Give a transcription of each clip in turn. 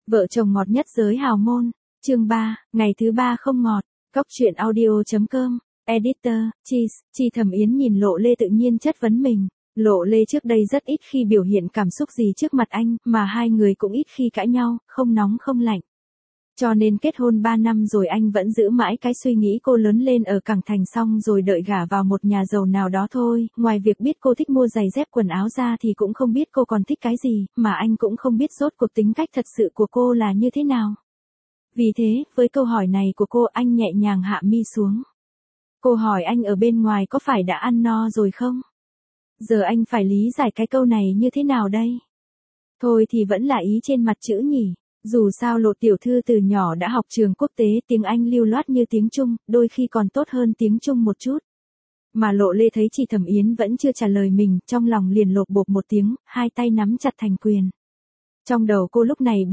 Vợ chồng ngọt nhất giới hào môn, chương 3, ngày thứ 3 không ngọt, Cóc truyện audio.com, editor, Cheese, Chi Thẩm Yến nhìn Lộ Lê tự nhiên chất vấn mình. Lộ Lê trước đây rất ít khi biểu hiện cảm xúc gì trước mặt anh, mà hai người cũng ít khi cãi nhau, không nóng không lạnh. Cho nên kết hôn 3 năm rồi anh vẫn giữ mãi cái suy nghĩ cô lớn lên ở Cảng Thành xong rồi đợi gả vào một nhà giàu nào đó thôi, ngoài việc biết cô thích mua giày dép quần áo ra thì cũng không biết cô còn thích cái gì, mà anh cũng không biết rốt cuộc tính cách thật sự của cô là như thế nào. Vì thế, với câu hỏi này của cô anh nhẹ nhàng hạ mi xuống. Cô hỏi anh ở bên ngoài có phải đã ăn no rồi không? Giờ anh phải lý giải cái câu này như thế nào đây? Thôi thì vẫn là ý trên mặt chữ nhỉ. Dù sao Lộ tiểu thư từ nhỏ đã học trường quốc tế, tiếng Anh lưu loát như tiếng Trung, đôi khi còn tốt hơn tiếng Trung một chút. Mà Lộ Lê thấy chị Thẩm Yến vẫn chưa trả lời mình, trong lòng liền lột bột một tiếng, hai tay nắm chặt thành quyền. Trong đầu cô lúc này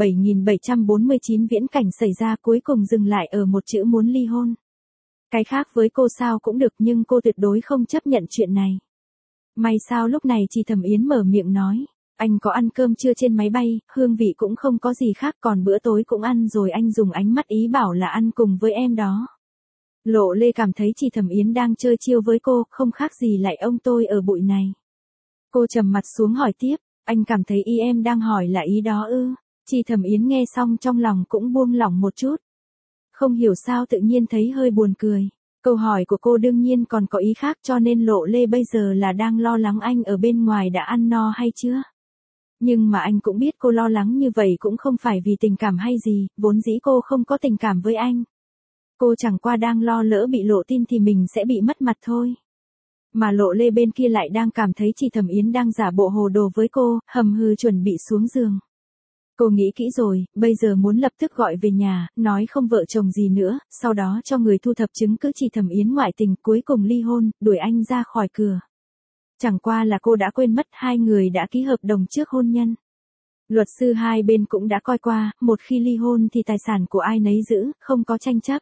7749 viễn cảnh xảy ra, cuối cùng dừng lại ở một chữ muốn ly hôn. Cái khác với cô sao cũng được, nhưng cô tuyệt đối không chấp nhận chuyện này. May sao lúc này chị Thẩm Yến mở miệng nói. Anh có ăn cơm trưa trên máy bay, hương vị cũng không có gì khác, còn bữa tối cũng ăn rồi. Anh dùng ánh mắt ý bảo là ăn cùng với em đó. Lộ Lê cảm thấy chị Thẩm Yến đang chơi chiêu với cô, không khác gì lại ông tôi ở bụi này. Cô trầm mặt xuống hỏi tiếp, anh cảm thấy ý em đang hỏi là ý đó ư? Chị Thẩm Yến nghe xong trong lòng cũng buông lỏng một chút. Không hiểu sao tự nhiên thấy hơi buồn cười. Câu hỏi của cô đương nhiên còn có ý khác, cho nên Lộ Lê bây giờ là đang lo lắng anh ở bên ngoài đã ăn no hay chưa. Nhưng mà anh cũng biết cô lo lắng như vậy cũng không phải vì tình cảm hay gì, vốn dĩ cô không có tình cảm với anh. Cô chẳng qua đang lo lỡ bị lộ tin thì mình sẽ bị mất mặt thôi. Mà Lộ Lê bên kia lại đang cảm thấy chị Thẩm Yến đang giả bộ hồ đồ với cô, hầm hừ chuẩn bị xuống giường. Cô nghĩ kỹ rồi, bây giờ muốn lập tức gọi về nhà, nói không vợ chồng gì nữa, sau đó cho người thu thập chứng cứ chị Thẩm Yến ngoại tình, cuối cùng ly hôn, đuổi anh ra khỏi cửa. Chẳng qua là cô đã quên mất hai người đã ký hợp đồng trước hôn nhân. Luật sư hai bên cũng đã coi qua, một khi ly hôn thì tài sản của ai nấy giữ, không có tranh chấp.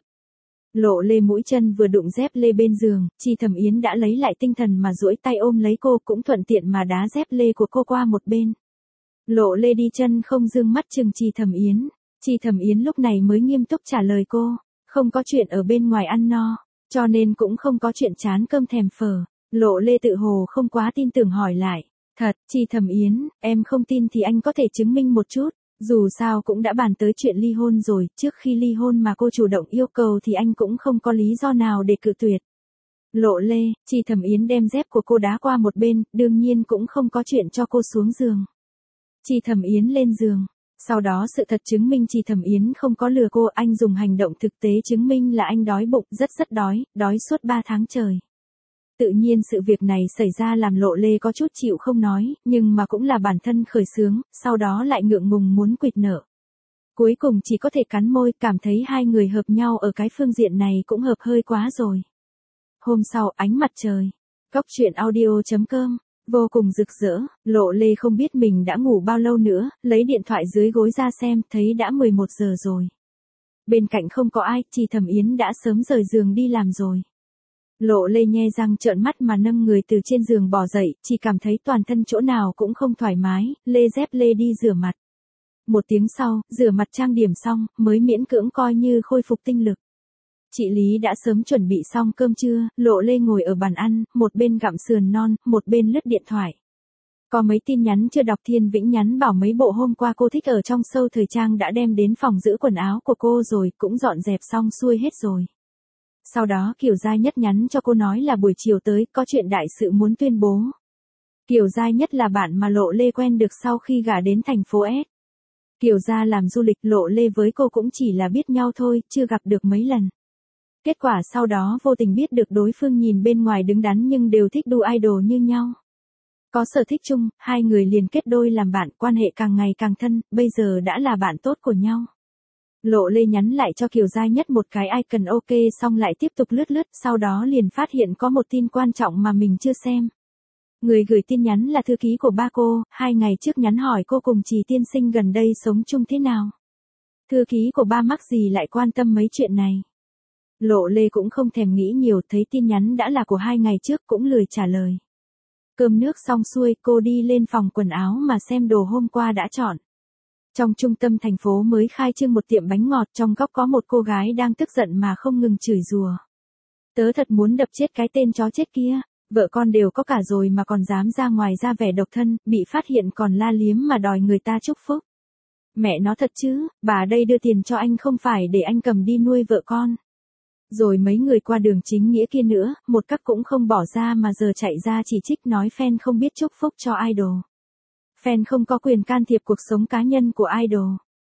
Lộ Lê mũi chân vừa đụng dép lê bên giường, chị Thẩm Yến đã lấy lại tinh thần mà duỗi tay ôm lấy cô, cũng thuận tiện mà đá dép lê của cô qua một bên. Lộ Lê đi chân không dương mắt chừng chị Thẩm Yến. Chị Thẩm Yến lúc này mới nghiêm túc trả lời cô, không có chuyện ở bên ngoài ăn no, cho nên cũng không có chuyện chán cơm thèm phở. Lộ Lê tự hồ không quá tin tưởng hỏi lại, thật, chị Thẩm Yến, em không tin thì anh có thể chứng minh một chút, dù sao cũng đã bàn tới chuyện ly hôn rồi, trước khi ly hôn mà cô chủ động yêu cầu thì anh cũng không có lý do nào để cự tuyệt. Lộ Lê, chị Thẩm Yến đem dép của cô đá qua một bên, đương nhiên cũng không có chuyện cho cô xuống giường. Chị Thẩm Yến lên giường. Sau đó sự thật chứng minh chị Thẩm Yến không có lừa cô, anh dùng hành động thực tế chứng minh là anh đói bụng, rất đói, đói suốt 3 tháng trời. Tự nhiên sự việc này xảy ra làm Lộ Lê có chút chịu không nói, nhưng mà cũng là bản thân khởi xướng, sau đó lại ngượng ngùng muốn quỵt nợ. Cuối cùng chỉ có thể cắn môi, cảm thấy hai người hợp nhau ở cái phương diện này cũng hợp hơi quá rồi. Hôm sau, ánh mặt trời. Cóc truyện audio.com, vô cùng rực rỡ, Lộ Lê không biết mình đã ngủ bao lâu nữa, lấy điện thoại dưới gối ra xem, thấy đã 11 giờ rồi. Bên cạnh không có ai, chị Thẩm Yến đã sớm rời giường đi làm rồi. Lộ Lê nhe răng trợn mắt mà nâng người từ trên giường bò dậy, chỉ cảm thấy toàn thân chỗ nào cũng không thoải mái, lê dép lê đi rửa mặt. Một tiếng sau, rửa mặt trang điểm xong, mới miễn cưỡng coi như khôi phục tinh lực. Chị Lý đã sớm chuẩn bị xong cơm trưa, Lộ Lê ngồi ở bàn ăn, một bên gặm sườn non, một bên lướt điện thoại. Có mấy tin nhắn chưa đọc, Thiên Vĩnh nhắn bảo mấy bộ hôm qua cô thích ở trong show thời trang đã đem đến phòng giữ quần áo của cô rồi, cũng dọn dẹp xong xuôi hết rồi. Sau đó Kiều Giai Nhất nhắn cho cô nói là buổi chiều tới, có chuyện đại sự muốn tuyên bố. Kiều Giai Nhất là bạn mà Lộ Lê quen được sau khi gả đến thành phố S. Kiều gia làm du lịch, Lộ Lê với cô cũng chỉ là biết nhau thôi, chưa gặp được mấy lần. Kết quả sau đó vô tình biết được đối phương nhìn bên ngoài đứng đắn nhưng đều thích đu idol như nhau. Có sở thích chung, hai người liền kết đôi làm bạn, quan hệ càng ngày càng thân, bây giờ đã là bạn tốt của nhau. Lộ Lê nhắn lại cho Kiều Giai Nhất một cái icon ok xong lại tiếp tục lướt, sau đó liền phát hiện có một tin quan trọng mà mình chưa xem. Người gửi tin nhắn là thư ký của ba cô, 2 ngày trước nhắn hỏi cô cùng Trì tiên sinh gần đây sống chung thế nào. Thư ký của ba mắc gì lại quan tâm mấy chuyện này. Lộ Lê cũng không thèm nghĩ nhiều, thấy tin nhắn đã là của 2 ngày trước cũng lười trả lời. Cơm nước xong xuôi, cô đi lên phòng quần áo mà xem đồ hôm qua đã chọn. Trong trung tâm thành phố mới khai trương một tiệm bánh ngọt, trong góc có một cô gái đang tức giận mà không ngừng chửi rủa. Tớ thật muốn đập chết cái tên chó chết kia, vợ con đều có cả rồi mà còn dám ra ngoài ra vẻ độc thân, bị phát hiện còn la liếm mà đòi người ta chúc phúc. Mẹ nó thật chứ, bà đây đưa tiền cho anh không phải để anh cầm đi nuôi vợ con. Rồi mấy người qua đường chính nghĩa kia nữa, một các cũng không bỏ ra mà giờ chạy ra chỉ trích nói fan không biết chúc phúc cho idol. Fan không có quyền can thiệp cuộc sống cá nhân của idol.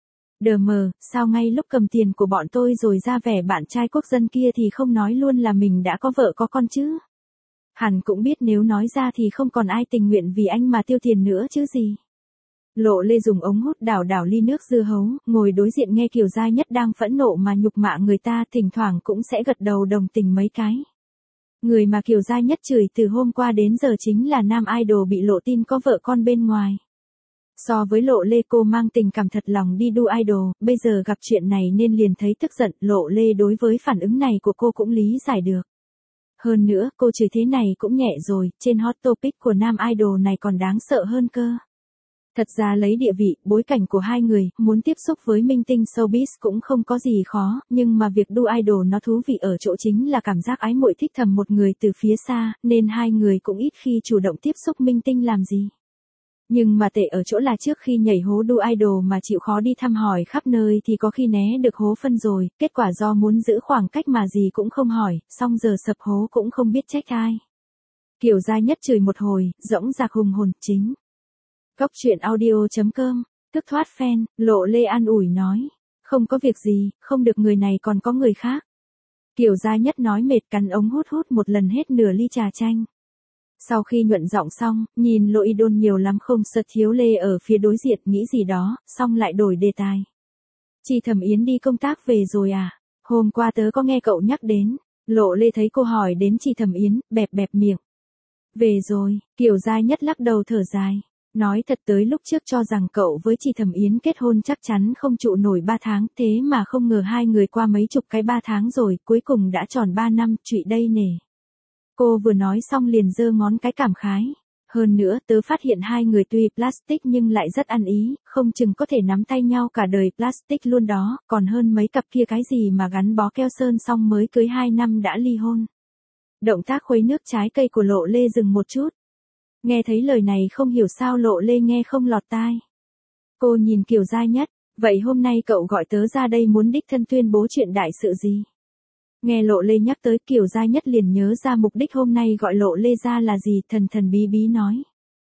Đờ mờ, sao ngay lúc cầm tiền của bọn tôi rồi ra vẻ bạn trai quốc dân kia thì không nói luôn là mình đã có vợ có con chứ? Hẳn cũng biết nếu nói ra thì không còn ai tình nguyện vì anh mà tiêu tiền nữa chứ gì. Lộ Lê dùng ống hút đảo đảo ly nước dưa hấu, ngồi đối diện nghe Kiều Gia Nhất đang phẫn nộ mà nhục mạ người ta, thỉnh thoảng cũng sẽ gật đầu đồng tình mấy cái. Người mà Kiều Gia Nhất chửi từ hôm qua đến giờ chính là nam idol bị lộ tin có vợ con bên ngoài. So với Lộ Lê cô mang tình cảm thật lòng đi đu idol, bây giờ gặp chuyện này nên liền thấy tức giận. Lộ Lê đối với phản ứng này của cô cũng lý giải được. Hơn nữa, cô chửi thế này cũng nhẹ rồi, trên hot topic của nam idol này còn đáng sợ hơn cơ. Thật ra lấy địa vị, bối cảnh của hai người, muốn tiếp xúc với minh tinh showbiz cũng không có gì khó, nhưng mà việc đu idol nó thú vị ở chỗ chính là cảm giác ái muội thích thầm một người từ phía xa, nên hai người cũng ít khi chủ động tiếp xúc minh tinh làm gì. Nhưng mà tệ ở chỗ là trước khi nhảy hố đu idol mà chịu khó đi thăm hỏi khắp nơi thì có khi né được hố phân rồi, kết quả do muốn giữ khoảng cách mà gì cũng không hỏi, xong giờ sập hố cũng không biết trách ai. Kiều Gia Nhất chửi một hồi, dõng dạc hùng hồn chính. Góc truyện audio.com, tức thoát fan, Lộ Lê an ủi nói. Không có việc gì, không được người này còn có người khác. Kiều Gia Nhất nói mệt cắn ống hút một lần hết nửa ly trà chanh. Sau khi nhuận giọng xong, nhìn Lộ idol nhiều lắm không sợ Thiếu Lê ở phía đối diện nghĩ gì đó, xong lại đổi đề tài. Chị Thẩm Yến đi công tác về rồi à? Hôm qua tớ có nghe cậu nhắc đến. Lộ Lê thấy cô hỏi đến chị Thẩm Yến, bẹp bẹp miệng. Về rồi, Kiều Gia Nhất lắc đầu thở dài. Nói thật tới lúc trước cho rằng cậu với chị Thẩm Yến kết hôn chắc chắn không trụ nổi 3 tháng, thế mà không ngờ hai người qua mấy chục cái 3 tháng rồi, cuối cùng đã tròn 3 năm, trụy đây nè. Cô vừa nói xong liền giơ ngón cái cảm khái. Hơn nữa, tớ phát hiện hai người tuy plastic nhưng lại rất ăn ý, không chừng có thể nắm tay nhau cả đời plastic luôn đó, còn hơn mấy cặp kia cái gì mà gắn bó keo sơn xong mới cưới 2 năm đã ly hôn. Động tác khuấy nước trái cây của Lộ Lê dừng một chút. Nghe thấy lời này không hiểu sao Lộ Lê nghe không lọt tai. Cô nhìn Kiều Gia Nhất, vậy hôm nay cậu gọi tớ ra đây muốn đích thân tuyên bố chuyện đại sự gì? Nghe Lộ Lê nhắc tới Kiều Gia Nhất liền nhớ ra mục đích hôm nay gọi Lộ Lê ra là gì, thần thần bí bí nói.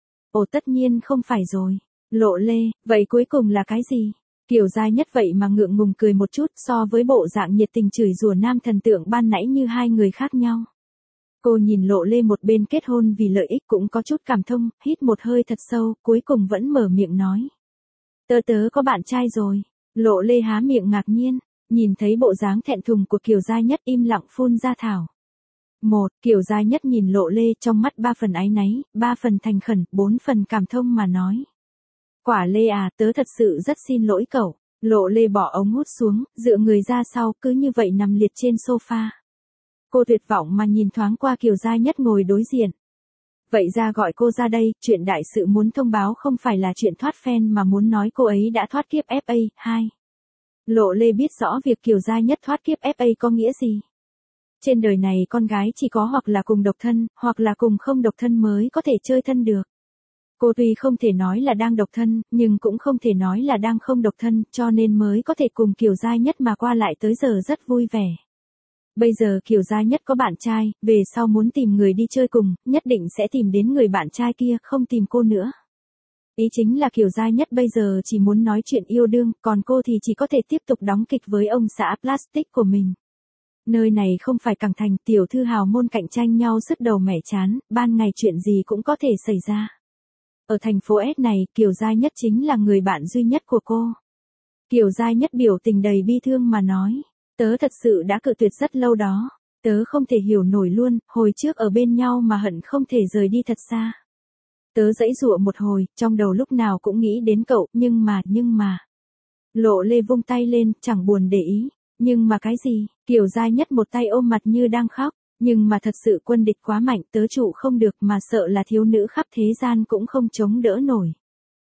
Ồ tất nhiên không phải rồi. Lộ Lê, vậy cuối cùng là cái gì? Kiều Gia Nhất vậy mà ngượng ngùng cười một chút so với bộ dạng nhiệt tình chửi rủa nam thần tượng ban nãy như hai người khác nhau. Cô nhìn Lộ Lê một bên kết hôn vì lợi ích cũng có chút cảm thông, hít một hơi thật sâu, cuối cùng vẫn mở miệng nói. Tớ có bạn trai rồi. Lộ Lê há miệng ngạc nhiên, nhìn thấy bộ dáng thẹn thùng của Kiều Gia Nhất im lặng phun ra thảo. Kiều Gia Nhất nhìn Lộ Lê trong mắt 3 phần áy náy, 3 phần thành khẩn, 4 phần cảm thông mà nói. Quả Lê à, tớ thật sự rất xin lỗi cậu. Lộ Lê bỏ ống hút xuống, dựa người ra sau, cứ như vậy nằm liệt trên sofa. Cô tuyệt vọng mà nhìn thoáng qua Kiều Gia Nhất ngồi đối diện. Vậy ra gọi cô ra đây, chuyện đại sự muốn thông báo không phải là chuyện thoát fan mà muốn nói cô ấy đã thoát kiếp FA, 2. Lộ Lê biết rõ việc Kiều Gia Nhất thoát kiếp FA có nghĩa gì. Trên đời này con gái chỉ có hoặc là cùng độc thân, hoặc là cùng không độc thân mới có thể chơi thân được. Cô tuy không thể nói là đang độc thân, nhưng cũng không thể nói là đang không độc thân, cho nên mới có thể cùng Kiều Gia Nhất mà qua lại tới giờ rất vui vẻ. Bây giờ Kiều Gia Nhất có bạn trai, về sau muốn tìm người đi chơi cùng, nhất định sẽ tìm đến người bạn trai kia, không tìm cô nữa. Ý chính là Kiều Gia Nhất bây giờ chỉ muốn nói chuyện yêu đương, còn cô thì chỉ có thể tiếp tục đóng kịch với ông xã plastic của mình. Nơi này không phải Cảng Thành, tiểu thư hào môn cạnh tranh nhau sứt đầu mẻ chán, ban ngày chuyện gì cũng có thể xảy ra. Ở thành phố S này, Kiều Gia Nhất chính là người bạn duy nhất của cô. Kiều Gia Nhất biểu tình đầy bi thương mà nói. Tớ thật sự đã cự tuyệt rất lâu đó. Tớ không thể hiểu nổi luôn, hồi trước ở bên nhau mà hận không thể rời đi thật xa. Tớ giãy giụa một hồi, trong đầu lúc nào cũng nghĩ đến cậu, nhưng mà. Lộ Lê vung tay lên, chẳng buồn để ý. Nhưng mà cái gì? Kiều Gia Nhất một tay ôm mặt như đang khóc. Nhưng mà thật sự quân địch quá mạnh, tớ trụ không được mà sợ là thiếu nữ khắp thế gian cũng không chống đỡ nổi.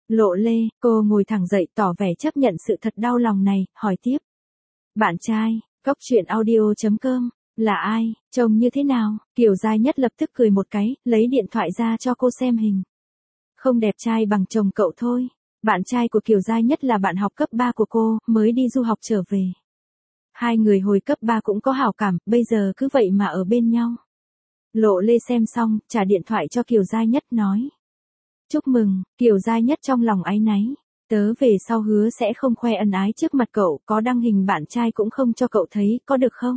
Lộ Lê, cô ngồi thẳng dậy tỏ vẻ chấp nhận sự thật đau lòng này, hỏi tiếp. Bạn trai, Cóc truyện audio.com, là ai, trông như thế nào? Kiều Giai Nhất lập tức cười một cái, lấy điện thoại ra cho cô xem hình. Không đẹp trai bằng chồng cậu thôi. Bạn trai của Kiều Giai Nhất là bạn học cấp 3 của cô, mới đi du học trở về. Hai người hồi cấp 3 cũng có hảo cảm, bây giờ cứ vậy mà ở bên nhau. Lộ Lê xem xong, trả điện thoại cho Kiều Giai Nhất nói. Chúc mừng, Kiều Giai Nhất trong lòng áy náy. Tớ về sau hứa sẽ không khoe ân ái trước mặt cậu, có đăng hình bạn trai cũng không cho cậu thấy, có được không?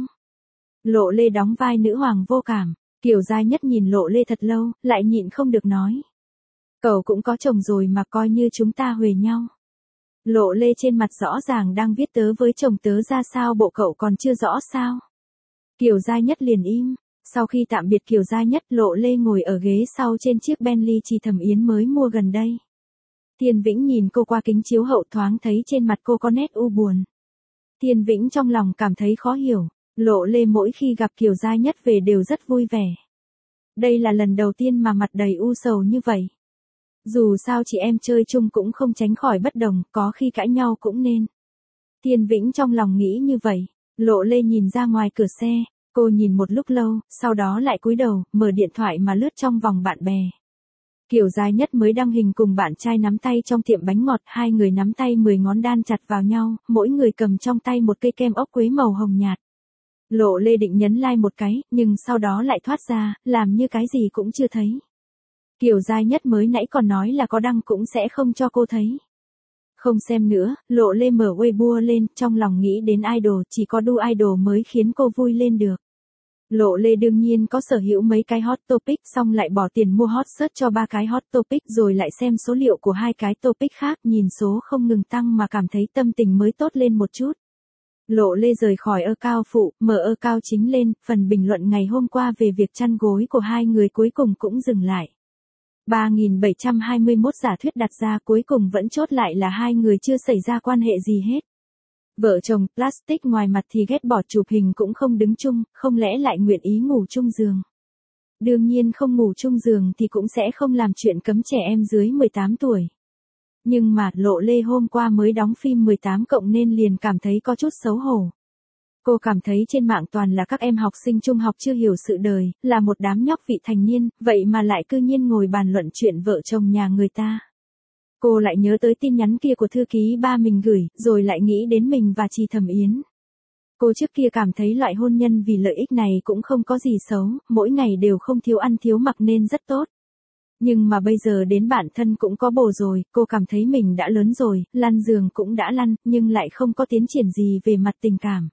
Lộ Lê đóng vai nữ hoàng vô cảm. Kiều Giai Nhất nhìn Lộ Lê thật lâu, lại nhịn không được nói. Cậu cũng có chồng rồi mà coi như chúng ta huề nhau. Lộ Lê trên mặt rõ ràng đang viết tớ với chồng tớ ra sao, bộ cậu còn chưa rõ sao? Kiều Giai Nhất liền im. Sau khi tạm biệt Kiều Giai Nhất, Lộ Lê ngồi ở ghế sau trên chiếc Bentley Chi Thẩm Yến mới mua gần đây. Thiên Vĩnh nhìn cô qua kính chiếu hậu, thoáng thấy trên mặt cô có nét u buồn. Thiên Vĩnh trong lòng cảm thấy khó hiểu. Lộ Lê mỗi khi gặp Kiều Giai Nhất về đều rất vui vẻ. Đây là lần đầu tiên mà mặt đầy u sầu như vậy. Dù sao chị em chơi chung cũng không tránh khỏi bất đồng, có khi cãi nhau cũng nên. Thiên Vĩnh trong lòng nghĩ như vậy. Lộ Lê nhìn ra ngoài cửa xe, cô nhìn một lúc lâu, sau đó lại cúi đầu, mở điện thoại mà lướt trong vòng bạn bè. Kiều Giai Nhất mới đăng hình cùng bạn trai nắm tay trong tiệm bánh ngọt, hai người nắm tay 10 ngón đan chặt vào nhau, mỗi người cầm trong tay một cây kem ốc quế màu hồng nhạt. Lộ Lê định nhấn like một cái, nhưng sau đó lại thoát ra, làm như cái gì cũng chưa thấy. Kiều Giai Nhất mới nãy còn nói là có đăng cũng sẽ không cho cô thấy. Không xem nữa, Lộ Lê mở Weibo lên, trong lòng nghĩ đến idol, chỉ có đu idol mới khiến cô vui lên được. Lộ Lê đương nhiên có sở hữu mấy cái hot topic, xong lại bỏ tiền mua hot search cho 3 cái hot topic, rồi lại xem số liệu của 2 cái topic khác, nhìn số không ngừng tăng mà cảm thấy tâm tình mới tốt lên một chút. Lộ Lê rời khỏi account phụ, mở account chính lên, phần bình luận ngày hôm qua về việc chăn gối của hai người cuối cùng cũng dừng lại. 3.721 giả thuyết đặt ra, cuối cùng vẫn chốt lại là hai người chưa xảy ra quan hệ gì hết. Vợ chồng Plastic ngoài mặt thì ghét bỏ chụp hình cũng không đứng chung, không lẽ lại nguyện ý ngủ chung giường. Đương nhiên không ngủ chung giường thì cũng sẽ không làm chuyện cấm trẻ em dưới 18 tuổi. Nhưng mà Lộ Lê hôm qua mới đóng phim 18 cộng nên liền cảm thấy có chút xấu hổ. Cô cảm thấy trên mạng toàn là các em học sinh trung học chưa hiểu sự đời, là một đám nhóc vị thành niên, vậy mà lại cư nhiên ngồi bàn luận chuyện vợ chồng nhà người ta. Cô lại nhớ tới tin nhắn kia của thư ký ba mình gửi, rồi lại nghĩ đến mình và Chi Thẩm Yến. Cô trước kia cảm thấy loại hôn nhân vì lợi ích này cũng không có gì xấu, mỗi ngày đều không thiếu ăn thiếu mặc nên rất tốt. Nhưng mà bây giờ đến bản thân cũng có bồ rồi, cô cảm thấy mình đã lớn rồi, lăn giường cũng đã lăn, nhưng lại không có tiến triển gì về mặt tình cảm.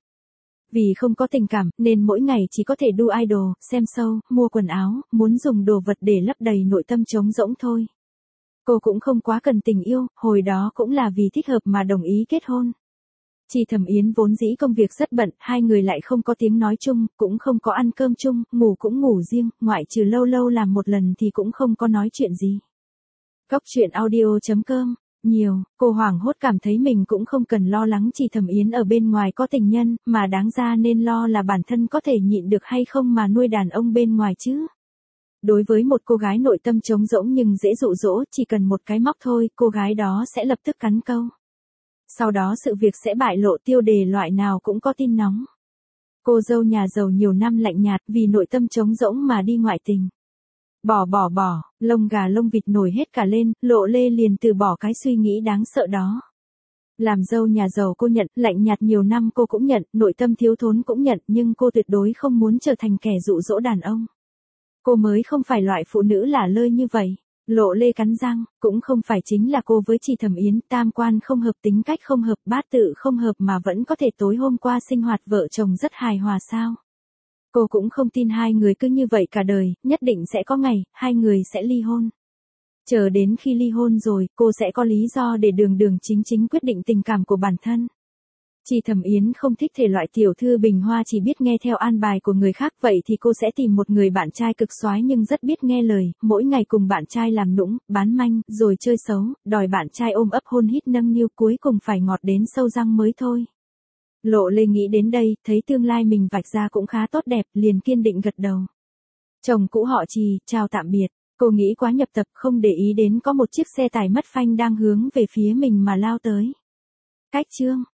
Vì không có tình cảm, nên mỗi ngày chỉ có thể đu idol, xem show, mua quần áo, muốn dùng đồ vật để lấp đầy nội tâm trống rỗng thôi. Cô cũng không quá cần tình yêu, hồi đó cũng là vì thích hợp mà đồng ý kết hôn. Chi Thẩm Yến vốn dĩ công việc rất bận, hai người lại không có tiếng nói chung, cũng không có ăn cơm chung, ngủ cũng ngủ riêng, ngoại trừ lâu lâu làm một lần thì cũng không có nói chuyện gì. Cóc truyện audio.com, nhiều, cô hoảng hốt cảm thấy mình cũng không cần lo lắng Chi Thẩm Yến ở bên ngoài có tình nhân, mà đáng ra nên lo là bản thân có thể nhịn được hay không mà nuôi đàn ông bên ngoài chứ. Đối với một cô gái nội tâm trống rỗng nhưng dễ dụ dỗ, chỉ cần một cái móc thôi, cô gái đó sẽ lập tức cắn câu. Sau đó sự việc sẽ bại lộ, tiêu đề loại nào cũng có tin nóng. Cô dâu nhà giàu nhiều năm lạnh nhạt vì nội tâm trống rỗng mà đi ngoại tình. Bỏ, lông gà lông vịt nổi hết cả lên, Lộ Lê liền từ bỏ cái suy nghĩ đáng sợ đó. Làm dâu nhà giàu cô nhận, lạnh nhạt nhiều năm cô cũng nhận, nội tâm thiếu thốn cũng nhận, nhưng cô tuyệt đối không muốn trở thành kẻ dụ dỗ đàn ông. Cô mới không phải loại phụ nữ lả lơi như vậy. Lộ Lê cắn răng, cũng không phải chính là cô với Chi Thẩm Yến, tam quan không hợp, tính cách không hợp, bát tự không hợp mà vẫn có thể tối hôm qua sinh hoạt vợ chồng rất hài hòa sao. Cô cũng không tin hai người cứ như vậy cả đời, nhất định sẽ có ngày, hai người sẽ ly hôn. Chờ đến khi ly hôn rồi, cô sẽ có lý do để đường chính quyết định tình cảm của bản thân. Chi Thẩm Yến không thích thể loại tiểu thư bình hoa chỉ biết nghe theo an bài của người khác, vậy thì cô sẽ tìm một người bạn trai cực soái nhưng rất biết nghe lời, mỗi ngày cùng bạn trai làm nũng, bán manh, rồi chơi xấu, đòi bạn trai ôm ấp hôn hít nâng niu, cuối cùng phải ngọt đến sâu răng mới thôi. Lộ Lê nghĩ đến đây, thấy tương lai mình vạch ra cũng khá tốt đẹp, liền kiên định gật đầu. Chồng cũ họ Chi, chào tạm biệt. Cô nghĩ quá nhập tập không để ý đến có một chiếc xe tải mất phanh đang hướng về phía mình mà lao tới. Cách chương